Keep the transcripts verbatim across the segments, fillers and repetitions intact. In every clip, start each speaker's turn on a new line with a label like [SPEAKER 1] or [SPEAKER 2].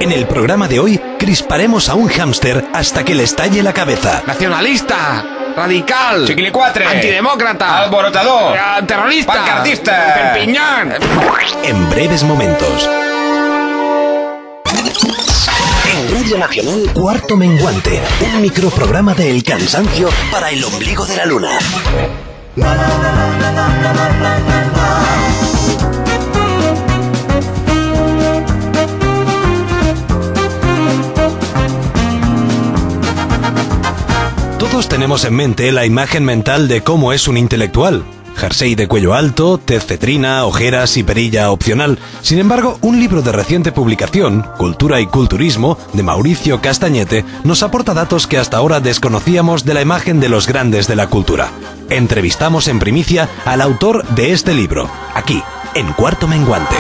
[SPEAKER 1] En el programa de hoy, crisparemos a un hámster hasta que le estalle la cabeza.
[SPEAKER 2] Nacionalista, radical,
[SPEAKER 3] chiquilicuatre,
[SPEAKER 2] antidemócrata,
[SPEAKER 3] alborotador,
[SPEAKER 2] eh, terrorista,
[SPEAKER 3] pancartista,
[SPEAKER 2] perpiñán.
[SPEAKER 1] En breves momentos. En Radio Nacional, Cuarto Menguante, un microprograma de El Cansancio para el ombligo de la luna. Todos tenemos en mente la imagen mental de cómo es un intelectual. Jersey de cuello alto, tez cetrina, ojeras y perilla opcional. Sin embargo, un libro de reciente publicación, Cultura y Culturismo, de Mauricio Castañete, nos aporta datos que hasta ahora desconocíamos de la imagen de los grandes de la cultura. Entrevistamos en primicia al autor de este libro, aquí, en Cuarto Menguante.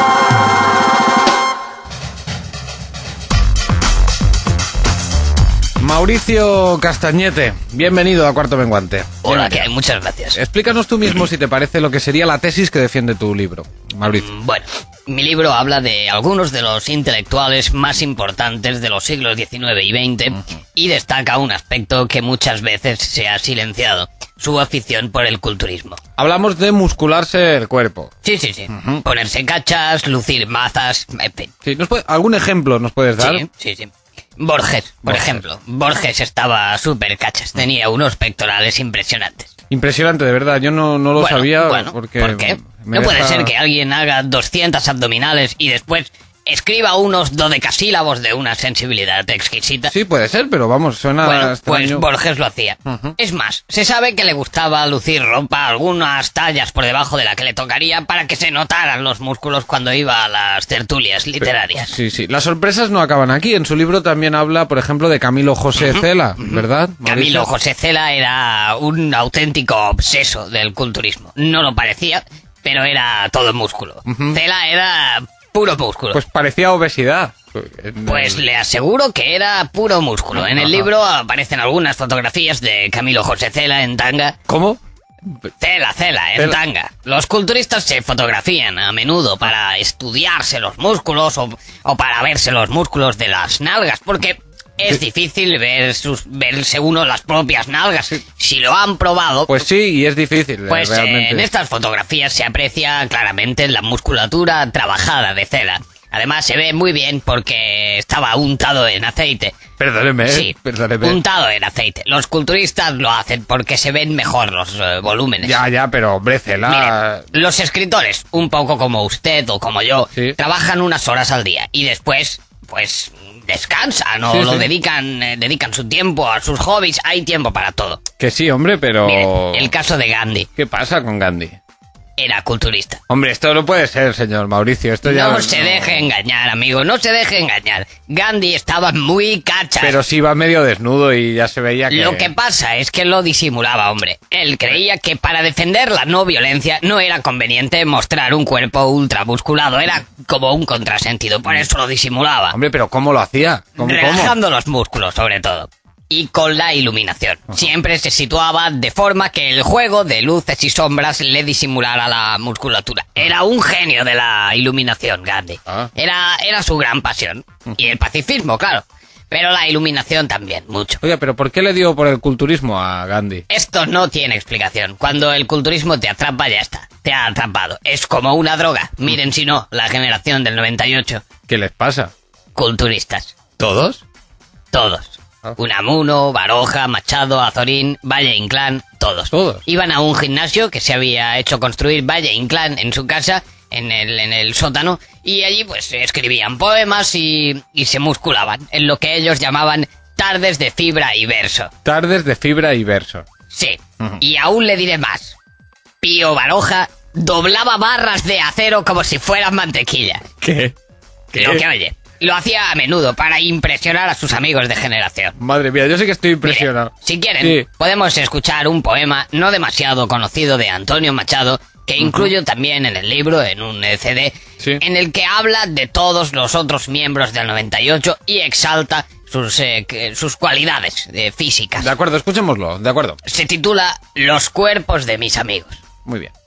[SPEAKER 2] Mauricio Castañete, bienvenido a Cuarto Menguante.
[SPEAKER 4] Hola, ¿qué hay? Muchas gracias.
[SPEAKER 2] Explícanos tú mismo si te parece lo que sería la tesis que defiende tu libro, Mauricio.
[SPEAKER 4] Bueno, mi libro habla de algunos de los intelectuales más importantes de los siglos diecinueve y veinte uh-huh. y destaca un aspecto que muchas veces se ha silenciado, su afición por el culturismo.
[SPEAKER 2] Hablamos de muscularse el cuerpo.
[SPEAKER 4] Sí, sí, sí. Uh-huh. Ponerse cachas, lucir mazas, en fin.
[SPEAKER 2] Sí, ¿nos puede, ¿algún ejemplo nos puedes dar?
[SPEAKER 4] Sí, sí, sí. Borges, por Borges. ejemplo. Borges estaba súper cachas, tenía unos pectorales impresionantes.
[SPEAKER 2] Impresionante, de verdad, yo no, no lo
[SPEAKER 4] bueno,
[SPEAKER 2] sabía
[SPEAKER 4] bueno,
[SPEAKER 2] porque...
[SPEAKER 4] ¿por qué? No deja... puede ser que alguien haga doscientas abdominales y después escriba unos dodecasílabos de una sensibilidad exquisita.
[SPEAKER 2] Sí, puede ser, pero vamos, suena
[SPEAKER 4] Bueno,
[SPEAKER 2] extraño.
[SPEAKER 4] Pues Borges lo hacía. Uh-huh. Es más, se sabe que le gustaba lucir ropa algunas tallas por debajo de la que le tocaría para que se notaran los músculos cuando iba a las tertulias literarias.
[SPEAKER 2] Pero, sí, sí. Las sorpresas no acaban aquí. En su libro también habla, por ejemplo, de Camilo José uh-huh. Cela, ¿verdad?
[SPEAKER 4] Camilo José Cela era un auténtico obseso del culturismo. No lo parecía, pero era todo músculo. Uh-huh. Cela era... puro músculo.
[SPEAKER 2] Pues parecía obesidad.
[SPEAKER 4] Pues le aseguro que era puro músculo. En el libro aparecen algunas fotografías de Camilo José Cela en tanga.
[SPEAKER 2] ¿Cómo?
[SPEAKER 4] Cela, Cela, en Cela. tanga. Los culturistas se fotografían a menudo para estudiarse los músculos o, o para verse los músculos de las nalgas, porque es difícil ver sus, verse uno las propias nalgas. Si lo han probado...
[SPEAKER 2] Pues sí, y es difícil,
[SPEAKER 4] Pues
[SPEAKER 2] realmente.
[SPEAKER 4] Eh, en estas fotografías se aprecia claramente la musculatura trabajada de Cela. Además se ve muy bien porque estaba untado en aceite.
[SPEAKER 2] Perdóneme,
[SPEAKER 4] Sí,
[SPEAKER 2] perdóneme.
[SPEAKER 4] untado en aceite. Los culturistas lo hacen porque se ven mejor los uh, volúmenes.
[SPEAKER 2] Ya, ya, pero hombre, Cela...
[SPEAKER 4] Mire, los escritores, un poco como usted o como yo, ¿sí? trabajan unas horas al día y después, pues... descansan o sí, lo sí. dedican eh, dedican su tiempo a sus hobbies. Hay tiempo para todo.
[SPEAKER 2] Que sí, hombre, pero...
[SPEAKER 4] Mire, el caso de Gandhi.
[SPEAKER 2] ¿Qué pasa con Gandhi?
[SPEAKER 4] Era culturista.
[SPEAKER 2] Hombre, esto no puede ser, señor Mauricio. Esto ya...
[SPEAKER 4] No se deje engañar, amigo. No se deje engañar. Gandhi estaba muy cachas.
[SPEAKER 2] Pero sí iba medio desnudo y ya se veía que...
[SPEAKER 4] Lo que pasa es que lo disimulaba, hombre. Él creía que para defender la no violencia no era conveniente mostrar un cuerpo ultramusculado. Era como un contrasentido. Por eso lo disimulaba.
[SPEAKER 2] Hombre, pero ¿cómo lo hacía? ¿Cómo,
[SPEAKER 4] Relajando
[SPEAKER 2] cómo?
[SPEAKER 4] los músculos, sobre todo. Y con la iluminación. Siempre se situaba de forma que el juego de luces y sombras le disimulara la musculatura. Era un genio de la iluminación, Gandhi.
[SPEAKER 2] Ah.
[SPEAKER 4] Era, era su gran pasión. Y el pacifismo, claro. Pero la iluminación también, mucho.
[SPEAKER 2] Oiga, ¿pero por qué le dio por el culturismo a Gandhi?
[SPEAKER 4] Esto no tiene explicación. Cuando el culturismo te atrapa, ya está. Te ha atrapado. Es como una droga. Miren si no, la generación del noventa y ocho.
[SPEAKER 2] ¿Qué les pasa?
[SPEAKER 4] Culturistas.
[SPEAKER 2] ¿Todos?
[SPEAKER 4] Todos. Unamuno, Baroja, Machado, Azorín, Valle Inclán, todos.
[SPEAKER 2] Todos.
[SPEAKER 4] Iban a un gimnasio que se había hecho construir Valle Inclán en su casa, en el, en el sótano, y allí pues escribían poemas y, y se musculaban, en lo que ellos llamaban tardes de fibra y verso.
[SPEAKER 2] Tardes de fibra y verso.
[SPEAKER 4] Sí, uh-huh. Y aún le diré más. Pío Baroja doblaba barras de acero como si fueran mantequilla.
[SPEAKER 2] ¿Qué? ¿Qué?
[SPEAKER 4] Lo que oye. Lo hacía a menudo para impresionar a sus amigos de generación.
[SPEAKER 2] Madre mía, yo sí que estoy impresionado.
[SPEAKER 4] Mire, si quieren,
[SPEAKER 2] sí.
[SPEAKER 4] podemos escuchar un poema no demasiado conocido de Antonio Machado, que uh-huh. incluyo también en el libro, en un C D,
[SPEAKER 2] sí.
[SPEAKER 4] en el que habla de todos los otros miembros del noventa y ocho y exalta sus, eh, sus cualidades eh, físicas.
[SPEAKER 2] De acuerdo, escuchémoslo, de acuerdo.
[SPEAKER 4] Se titula Los cuerpos de mis amigos.
[SPEAKER 2] Muy bien.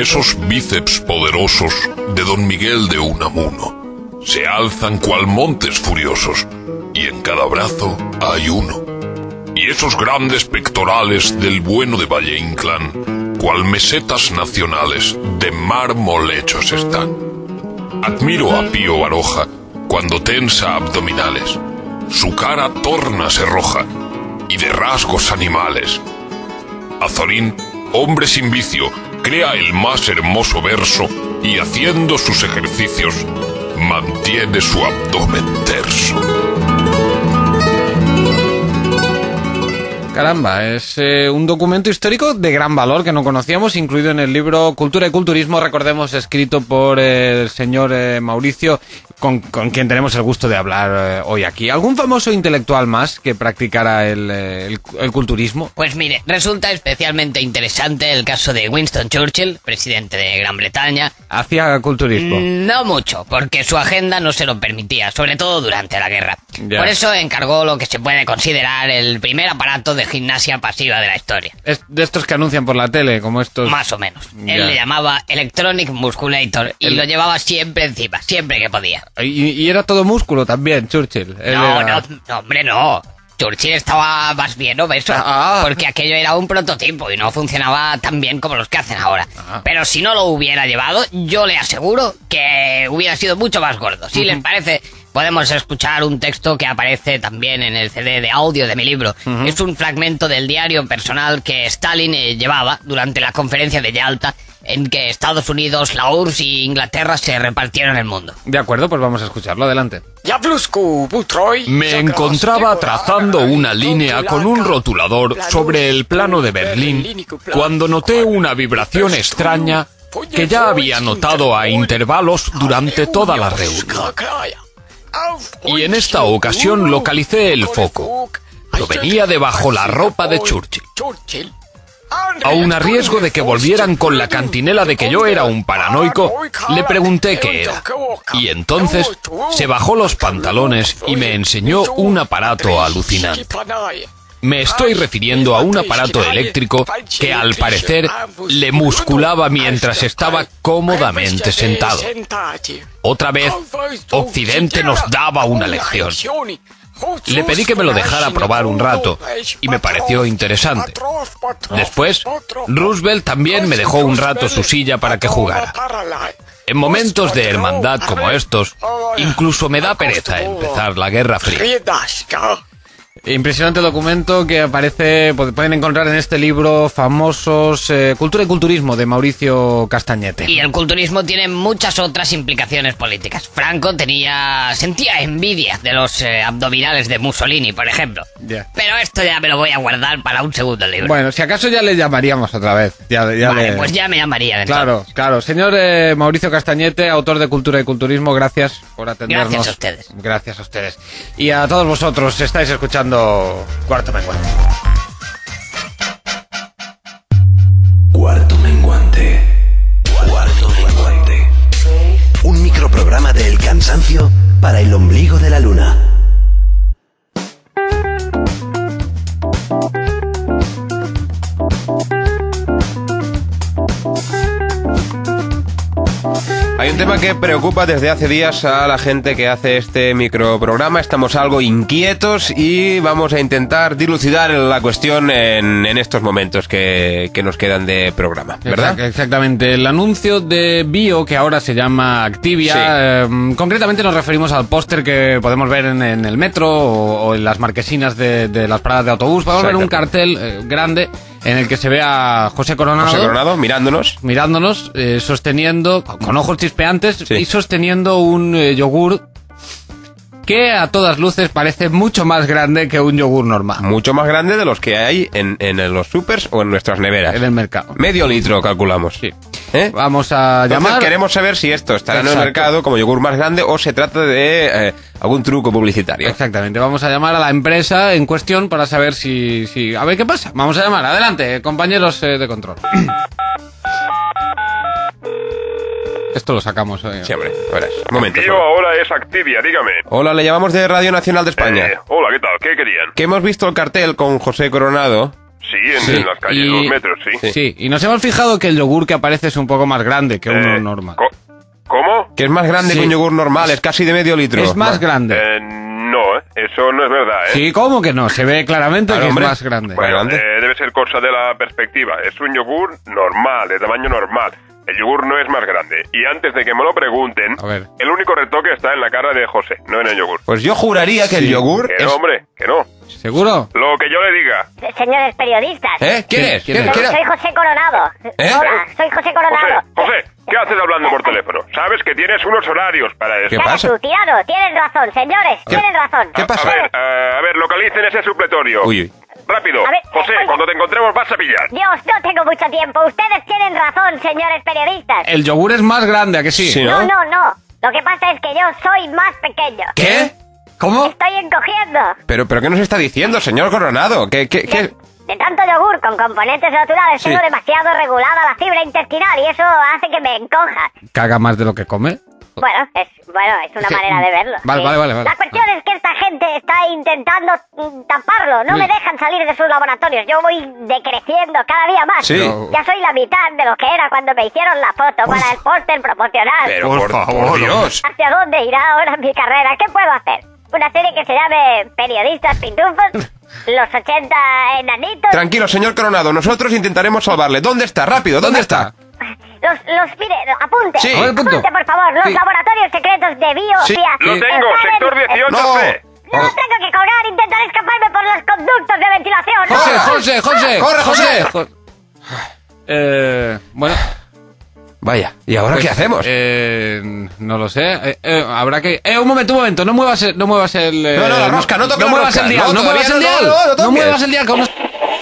[SPEAKER 3] Esos bíceps poderosos de don Miguel de Unamuno se alzan cual montes furiosos, y en cada brazo hay uno. Y esos grandes pectorales del bueno de Valle Inclán, cual mesetas nacionales de mármol hechos están. Admiro a Pío Baroja cuando tensa abdominales. Su cara tórnase roja, y de rasgos animales. Azorín, hombre sin vicio, crea el más hermoso verso, y haciendo sus ejercicios, mantiene su abdomen terso.
[SPEAKER 2] Caramba, es eh, un documento histórico de gran valor que no conocíamos, incluido en el libro Cultura y Culturismo, recordemos, escrito por eh, el señor eh, Mauricio, con, con quien tenemos el gusto de hablar eh, hoy aquí. ¿Algún famoso intelectual más que practicara el, eh, el, el culturismo?
[SPEAKER 4] Pues mire, resulta especialmente interesante el caso de Winston Churchill, presidente de Gran Bretaña.
[SPEAKER 2] ¿Hacía culturismo?
[SPEAKER 4] No mucho, porque su agenda no se lo permitía, sobre todo durante la guerra.
[SPEAKER 2] Ya.
[SPEAKER 4] Por eso encargó lo que se puede considerar el primer aparato de gimnasia pasiva de la historia.
[SPEAKER 2] Es de estos que anuncian por la tele, como estos...
[SPEAKER 4] Más o menos.
[SPEAKER 2] Ya.
[SPEAKER 4] Él le llamaba Electronic Musculator y
[SPEAKER 2] El-
[SPEAKER 4] lo llevaba siempre encima, siempre que podía.
[SPEAKER 2] Y, y era todo músculo también, Churchill. Él
[SPEAKER 4] No,
[SPEAKER 2] era-
[SPEAKER 4] no, no, hombre, no. Churchill estaba más bien obeso,
[SPEAKER 2] Ah.
[SPEAKER 4] porque aquello era un prototipo y no funcionaba tan bien como los que hacen ahora.
[SPEAKER 2] Ah.
[SPEAKER 4] Pero si no lo hubiera llevado, yo le aseguro que hubiera sido mucho más gordo. Si les parece, podemos escuchar un texto que aparece también en el C D de audio de mi libro. Es un fragmento del diario personal que Stalin eh, llevaba durante la conferencia de Yalta, en que Estados Unidos, la U R S S y Inglaterra se repartieron el mundo.
[SPEAKER 2] De acuerdo, pues vamos a escucharlo, adelante.
[SPEAKER 5] Me encontraba trazando una línea con un rotulador sobre el plano de Berlín cuando noté una vibración extraña que ya había notado a intervalos durante toda la reunión. Y en esta ocasión localicé el foco. Provenía de bajo la ropa de Churchill. Aun a riesgo de que volvieran con la cantinela de que yo era un paranoico, le pregunté qué era. Y entonces se bajó los pantalones y me enseñó un aparato alucinante. Me estoy refiriendo a un aparato eléctrico que al parecer le musculaba mientras estaba cómodamente sentado. Otra vez, Occidente nos daba una lección. Le pedí que me lo dejara probar un rato y me pareció interesante. Después, Roosevelt también me dejó un rato su silla para que jugara. En momentos de hermandad como estos, incluso me da pereza empezar la Guerra Fría.
[SPEAKER 2] Impresionante documento que aparece, pueden encontrar en este libro famosos eh, Cultura y Culturismo de Mauricio Castañete.
[SPEAKER 4] Y el culturismo tiene muchas otras implicaciones políticas. Franco tenía sentía envidia de los eh, abdominales de Mussolini, por ejemplo.
[SPEAKER 2] Ya.
[SPEAKER 4] Pero esto ya me lo voy a guardar para un segundo libro.
[SPEAKER 2] Bueno, si acaso ya le llamaríamos otra vez. Ya, ya
[SPEAKER 4] vale,
[SPEAKER 2] le-
[SPEAKER 4] pues ya me llamarían. entonces.
[SPEAKER 2] Claro, claro. Señor eh, Mauricio Castañete, autor de Cultura y Culturismo, gracias por atendernos.
[SPEAKER 4] Gracias a ustedes.
[SPEAKER 2] Gracias a ustedes. Y a todos vosotros, estáis escuchando Cuarto Menguante.
[SPEAKER 6] Cuarto Menguante. Cuarto Menguante. Un microprograma del cansancio para el ombligo de la luna.
[SPEAKER 7] Hay un tema que preocupa desde hace días a la gente que hace este microprograma. Estamos algo inquietos y vamos a intentar dilucidar la cuestión en, en estos momentos que, que nos quedan de programa, ¿verdad?
[SPEAKER 2] Exact- Exactamente. El anuncio de Bio, que ahora se llama Activia,
[SPEAKER 7] Sí.
[SPEAKER 2] eh, concretamente nos referimos al póster que podemos ver en, en el metro o, o en las marquesinas de, de las paradas de autobús. Podemos ver un cartel eh, grande en el que se ve a José Coronado,
[SPEAKER 7] José Coronado mirándonos.
[SPEAKER 2] mirándonos, eh, sosteniendo, con ojos chispeantes,
[SPEAKER 7] Sí.
[SPEAKER 2] y sosteniendo un eh, yogur que a todas luces parece mucho más grande que un yogur normal
[SPEAKER 7] Mucho más grande de los que hay en, en los supers o en nuestras neveras.
[SPEAKER 2] en el mercado.
[SPEAKER 7] Medio litro, calculamos.
[SPEAKER 2] Sí.
[SPEAKER 7] ¿Eh?
[SPEAKER 2] Vamos a
[SPEAKER 7] Entonces
[SPEAKER 2] llamar...
[SPEAKER 7] queremos saber si esto estará en el
[SPEAKER 2] Exacto.
[SPEAKER 7] mercado como yogur más grande o se trata de eh, algún truco publicitario.
[SPEAKER 2] Exactamente, vamos a llamar a la empresa en cuestión para saber si... si a ver qué pasa. Vamos a llamar, adelante, compañeros eh, de control. Esto lo sacamos. Eh.
[SPEAKER 7] Sí, hombre, verás. Un momento.
[SPEAKER 3] Tío,
[SPEAKER 7] solo.
[SPEAKER 3] ahora es Activia, dígame.
[SPEAKER 7] Hola, le llamamos de Radio Nacional de España.
[SPEAKER 3] Eh, hola, ¿qué tal? ¿Qué querían?
[SPEAKER 7] Que hemos visto el cartel con José Coronado
[SPEAKER 3] Sí, en,
[SPEAKER 2] Sí,
[SPEAKER 3] en las calles,
[SPEAKER 2] y-
[SPEAKER 3] los metros, sí.
[SPEAKER 2] Sí, y nos hemos fijado que el yogur que aparece es un poco más grande que uno
[SPEAKER 3] Eh,
[SPEAKER 2] normal.
[SPEAKER 3] co- ¿Cómo?
[SPEAKER 7] Que es más grande
[SPEAKER 2] Sí.
[SPEAKER 7] que un yogur normal, es casi de medio litro.
[SPEAKER 2] Es más grande.
[SPEAKER 3] Eh, no, ¿eh? Eso no es verdad, ¿eh?
[SPEAKER 2] Sí, ¿cómo que no? Se ve claramente
[SPEAKER 7] Claro,
[SPEAKER 2] que
[SPEAKER 7] hombre.
[SPEAKER 2] es más grande.
[SPEAKER 7] Bueno, grande.
[SPEAKER 3] Eh, debe ser cosa de la perspectiva. Es un yogur normal, de tamaño normal. El yogur no es más grande. Y antes de que me lo pregunten,
[SPEAKER 2] A ver.
[SPEAKER 3] el único retoque está en la cara de José, no en el yogur.
[SPEAKER 7] Pues yo juraría que el
[SPEAKER 2] Sí.
[SPEAKER 7] yogur
[SPEAKER 3] Que
[SPEAKER 7] es...
[SPEAKER 3] no, hombre, que no.
[SPEAKER 2] ¿Seguro?
[SPEAKER 3] Lo que yo le diga.
[SPEAKER 8] Señores periodistas.
[SPEAKER 7] ¿Eh? ¿Quién
[SPEAKER 2] ¿Quién-
[SPEAKER 7] es?
[SPEAKER 2] quién
[SPEAKER 7] ¿Quién-
[SPEAKER 2] es?
[SPEAKER 7] quién
[SPEAKER 8] Soy José Coronado.
[SPEAKER 7] ¿Eh?
[SPEAKER 8] Hola, soy José
[SPEAKER 3] José,
[SPEAKER 8] Coronado.
[SPEAKER 3] José, ¿qué haces hablando por teléfono? Sabes que tienes unos horarios para eso.
[SPEAKER 7] ¿Qué
[SPEAKER 8] Calla
[SPEAKER 7] pasa?
[SPEAKER 8] tú, tirado, tienen razón, señores,
[SPEAKER 7] ¿Qué-
[SPEAKER 8] tienen razón.
[SPEAKER 7] qué pasa?
[SPEAKER 3] A ver, eh, a ver, localicen ese supletorio.
[SPEAKER 7] Uy, uy.
[SPEAKER 3] Rápido.
[SPEAKER 8] A ver,
[SPEAKER 3] José,
[SPEAKER 8] oiga.
[SPEAKER 3] cuando te encontremos vas a pillar.
[SPEAKER 8] Dios, no tengo mucho tiempo. Ustedes tienen razón, señores periodistas.
[SPEAKER 2] El yogur es más grande, ¿a que sí?
[SPEAKER 7] Sí,
[SPEAKER 8] No,
[SPEAKER 7] ¿no?
[SPEAKER 8] no, no. Lo que pasa es que yo soy más pequeño.
[SPEAKER 7] ¿Qué?
[SPEAKER 2] ¿Cómo?
[SPEAKER 8] Estoy encogiendo.
[SPEAKER 7] Pero, pero ¿qué nos está diciendo, señor Coronado? ¿Qué, qué, qué?
[SPEAKER 8] De, de tanto yogur con componentes naturales
[SPEAKER 7] Sí.
[SPEAKER 8] tengo demasiado regulada la fibra intestinal y eso hace que me encoja.
[SPEAKER 2] ¿Caga más de lo que come?
[SPEAKER 8] Bueno, es bueno, es una
[SPEAKER 2] Sí.
[SPEAKER 8] manera de verlo.
[SPEAKER 2] Vale,
[SPEAKER 8] sí.
[SPEAKER 2] vale, vale, vale.
[SPEAKER 8] La cuestión es que esta gente está intentando mm, taparlo. No
[SPEAKER 2] Sí.
[SPEAKER 8] me dejan salir de sus laboratorios. Yo voy decreciendo cada día más.
[SPEAKER 7] Sí.
[SPEAKER 2] Pero-
[SPEAKER 8] Ya soy la mitad de lo que era cuando me hicieron la foto para el póster promocional.
[SPEAKER 7] Pero
[SPEAKER 2] Por
[SPEAKER 7] por,
[SPEAKER 2] favor,
[SPEAKER 7] por Dios.
[SPEAKER 8] ¿Hacia dónde irá ahora mi carrera? ¿Qué puedo hacer? ¿Una serie que se llame Periodistas Pitufos? ¿Los ochenta enanitos?
[SPEAKER 7] Tranquilo, señor Coronado, nosotros intentaremos salvarle. ¿Dónde está? Rápido, ¿dónde, está?
[SPEAKER 8] Los, los, mire, apunte.
[SPEAKER 7] Sí.
[SPEAKER 2] A ver, punto.
[SPEAKER 8] Apunte, por favor. Los
[SPEAKER 2] Sí.
[SPEAKER 8] laboratorios secretos de bio...
[SPEAKER 7] Sí.
[SPEAKER 8] via-
[SPEAKER 3] Lo
[SPEAKER 2] Sí.
[SPEAKER 3] tengo,
[SPEAKER 8] están en-
[SPEAKER 3] sector dieciocho
[SPEAKER 7] No.
[SPEAKER 3] C.
[SPEAKER 8] No tengo que colgar, intentar escaparme por los conductos de ventilación.
[SPEAKER 2] José,
[SPEAKER 8] ¡No!
[SPEAKER 2] José, José.
[SPEAKER 7] ¡Corre, José!
[SPEAKER 2] Jo- Eh, bueno.
[SPEAKER 7] Vaya, ¿y ahora
[SPEAKER 2] pues,
[SPEAKER 7] qué hacemos?
[SPEAKER 2] Eh, no lo sé. Eh, eh, habrá que... Eh, un momento, un momento. No muevas el... No muevas el eh,
[SPEAKER 7] No, no, la rosca, no toques
[SPEAKER 2] No
[SPEAKER 7] la
[SPEAKER 2] muevas
[SPEAKER 7] rosca.
[SPEAKER 2] el dial,
[SPEAKER 7] No,
[SPEAKER 2] no, muevas el
[SPEAKER 7] todavía no,
[SPEAKER 2] dial.
[SPEAKER 7] no, no, no
[SPEAKER 2] No
[SPEAKER 7] toques.
[SPEAKER 2] muevas el dial, que aún no-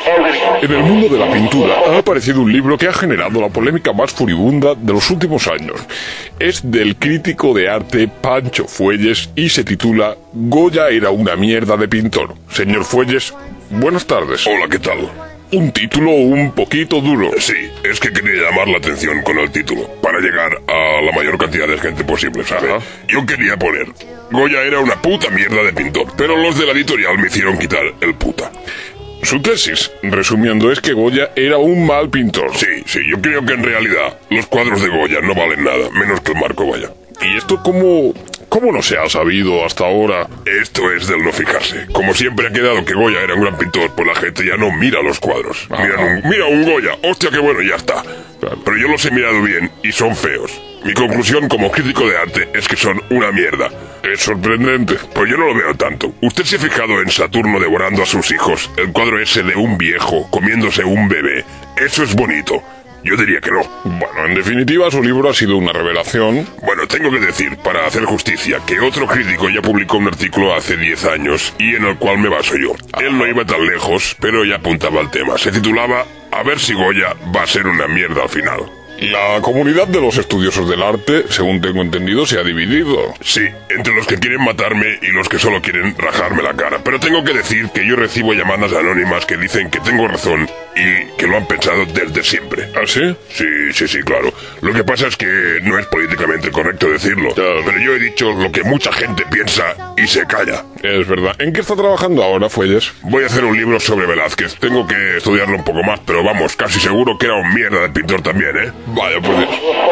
[SPEAKER 9] En el mundo de la pintura ha aparecido un libro que ha generado la polémica más furibunda de los últimos años. Es del crítico de arte Pancho Fuelles y se titula Goya era una mierda de pintor. Señor Fuelles, buenas tardes.
[SPEAKER 3] Hola, ¿qué tal?
[SPEAKER 9] Un título un poquito duro.
[SPEAKER 3] Sí, es que quería llamar la atención con el título, para llegar a la mayor cantidad de gente posible, ¿sabe?
[SPEAKER 9] Ajá.
[SPEAKER 3] Yo quería poner, Goya era una puta mierda de pintor, pero los de la editorial me hicieron quitar el puta.
[SPEAKER 9] Su tesis, resumiendo, es que Goya era un mal pintor.
[SPEAKER 3] Sí, sí, yo creo que en realidad los cuadros de Goya no valen nada, menos que el Marco Goya.
[SPEAKER 9] ¿Y esto cómo, cómo no se ha sabido hasta ahora?
[SPEAKER 3] Esto es del no fijarse. Como siempre ha quedado que Goya era un gran pintor, pues la gente ya no mira los cuadros.
[SPEAKER 9] Ajá.
[SPEAKER 3] Miran un, mira un Goya, hostia, qué bueno, y ya está. Pero yo los he mirado bien y son feos. Mi conclusión como crítico de arte es que son una mierda.
[SPEAKER 9] Es sorprendente.
[SPEAKER 3] Pues yo no lo veo tanto. ¿Usted se ha fijado en Saturno devorando a sus hijos? El cuadro ese de un viejo comiéndose un bebé. Eso es bonito. Yo diría que no.
[SPEAKER 9] Bueno, en definitiva, su libro ha sido una revelación.
[SPEAKER 3] Bueno, tengo que decir, para hacer justicia, que otro crítico ya publicó un artículo hace diez años y en el cual me baso yo. Él no iba tan lejos, pero ya apuntaba al tema. Se titulaba A ver si Goya va a ser una mierda al final.
[SPEAKER 9] La comunidad de los estudiosos del arte, según tengo entendido, se ha dividido.
[SPEAKER 3] Sí, entre los que quieren matarme y los que solo quieren rajarme la cara. Pero tengo que decir que yo recibo llamadas anónimas que dicen que tengo razón y que lo han pensado desde siempre.
[SPEAKER 9] ¿Ah, sí?
[SPEAKER 3] Sí, sí, sí, claro. Lo que pasa es que no es políticamente correcto decirlo. Pero yo he dicho lo que mucha gente piensa y se calla.
[SPEAKER 9] Es verdad. ¿En qué está trabajando ahora, Fuelles?
[SPEAKER 3] Voy a hacer un libro sobre Velázquez. Tengo que estudiarlo un poco más, pero vamos, casi seguro que era un mierda de pintor también, ¿eh?
[SPEAKER 9] Vaya, pues...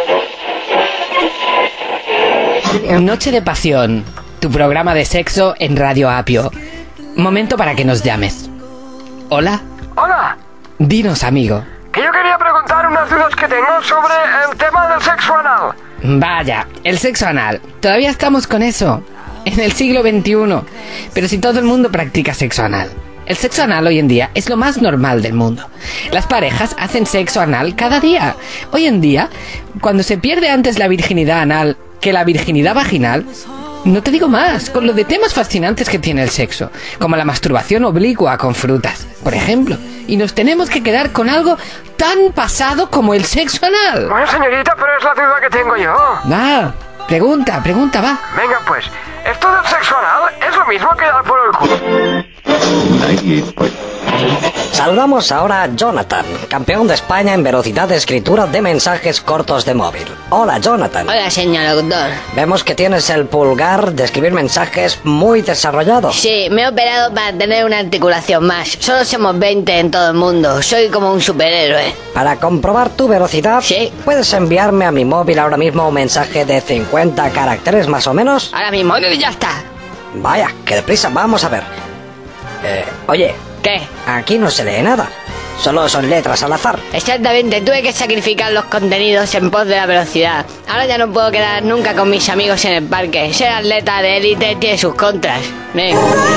[SPEAKER 10] Noche de Pasión, tu programa de sexo en Radio Apio. Momento para que nos llames. ¿Hola?
[SPEAKER 11] Hola,
[SPEAKER 10] Dinos, amigo.
[SPEAKER 11] que yo quería preguntar unas dudas que tengo sobre el tema del sexo anal.
[SPEAKER 10] Vaya, el sexo anal. Todavía estamos con eso. En el siglo veintiuno. Pero si todo el mundo practica sexo anal. El sexo anal hoy en día es lo más normal del mundo. Las parejas hacen sexo anal cada día. Hoy en día, cuando se pierde antes la virginidad anal que la virginidad vaginal, no te digo más, con lo de temas fascinantes que tiene el sexo, como la masturbación oblicua con frutas, por ejemplo. Y nos tenemos que quedar con algo tan pasado como el sexo anal.
[SPEAKER 11] Bueno, señorita, pero es la duda que tengo yo.
[SPEAKER 10] Va, pregunta, pregunta, va.
[SPEAKER 11] Venga, pues, ¿esto del sexo anal es lo mismo que dar por el culo?
[SPEAKER 12] Saludamos ahora a Jonathan, campeón de España en velocidad de escritura de mensajes cortos de móvil. Hola, Jonathan.
[SPEAKER 13] Hola, señor locutor.
[SPEAKER 12] Vemos que tienes el pulgar de escribir mensajes muy desarrollado.
[SPEAKER 13] Sí, me he operado para tener una articulación más. Solo somos veinte en todo el mundo. Soy como un superhéroe.
[SPEAKER 12] Para comprobar tu velocidad,
[SPEAKER 13] ¿sí?
[SPEAKER 12] ¿Puedes enviarme a mi móvil ahora mismo un mensaje de cincuenta caracteres más o menos?
[SPEAKER 13] Ahora mismo, ya está.
[SPEAKER 12] Vaya, que deprisa, vamos a ver. Eh, oye.
[SPEAKER 13] ¿Qué?
[SPEAKER 12] Aquí no se lee nada. Solo son letras al azar.
[SPEAKER 13] Exactamente, tuve que sacrificar los contenidos en pos de la velocidad. Ahora ya no puedo quedar nunca con mis amigos en el parque. Ser atleta de élite tiene sus contras. ¿Eh?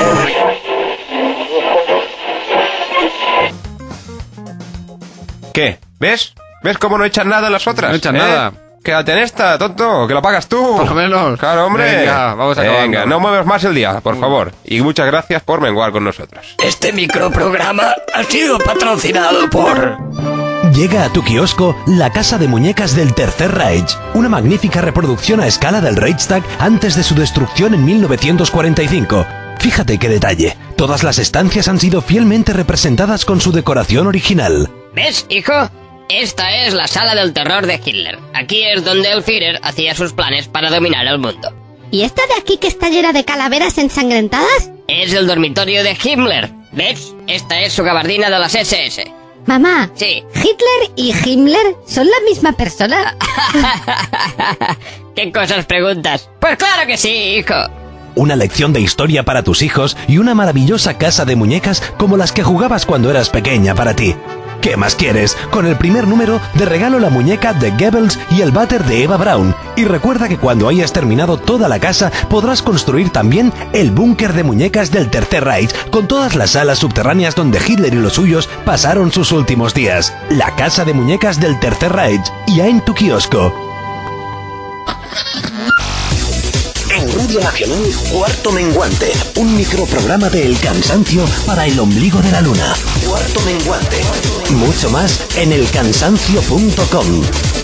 [SPEAKER 7] ¿Qué? ¿Ves? ¿Ves cómo no echan nada en las otras?
[SPEAKER 2] No echan
[SPEAKER 7] ¿Eh?
[SPEAKER 2] nada.
[SPEAKER 7] Quédate en esta, tonto, que la pagas tú.
[SPEAKER 2] Por lo menos.
[SPEAKER 7] Claro, hombre.
[SPEAKER 2] Venga, vamos a
[SPEAKER 7] Venga, no muevas más el día, por favor. Y muchas gracias por menguar con nosotros.
[SPEAKER 6] Este microprograma ha sido patrocinado por...
[SPEAKER 1] Llega a tu kiosco La Casa de Muñecas del Tercer Reich, una magnífica reproducción a escala del Reichstag antes de su destrucción en mil novecientos cuarenta y cinco. Fíjate qué detalle. Todas las estancias han sido fielmente representadas con su decoración original.
[SPEAKER 4] ¿Ves, hijo? Esta es la sala del terror de Hitler. Aquí es donde el Führer hacía sus planes para dominar el mundo.
[SPEAKER 14] ¿Y esta de aquí que está llena de calaveras ensangrentadas?
[SPEAKER 4] Es el dormitorio de Himmler. ¿Ves? Esta es su gabardina de las ese ese.
[SPEAKER 14] Mamá,
[SPEAKER 4] sí.
[SPEAKER 14] ¿Hitler y Himmler son la misma persona?
[SPEAKER 4] ¿Qué cosas preguntas? Pues claro que sí, hijo.
[SPEAKER 1] Una lección de historia para tus hijos y una maravillosa casa de muñecas como las que jugabas cuando eras pequeña para ti. ¿Qué más quieres? Con el primer número de regalo la muñeca de Goebbels y el váter de Eva Braun. Y recuerda que cuando hayas terminado toda la casa podrás construir también el búnker de muñecas del Tercer Reich con todas las salas subterráneas donde Hitler y los suyos pasaron sus últimos días. La casa de muñecas del Tercer Reich, ya en tu kiosco.
[SPEAKER 6] En Radio Nacional, Cuarto Menguante, un microprograma de El Cansancio para el ombligo de la luna. Cuarto Menguante.
[SPEAKER 1] Mucho más en el cansancio punto com.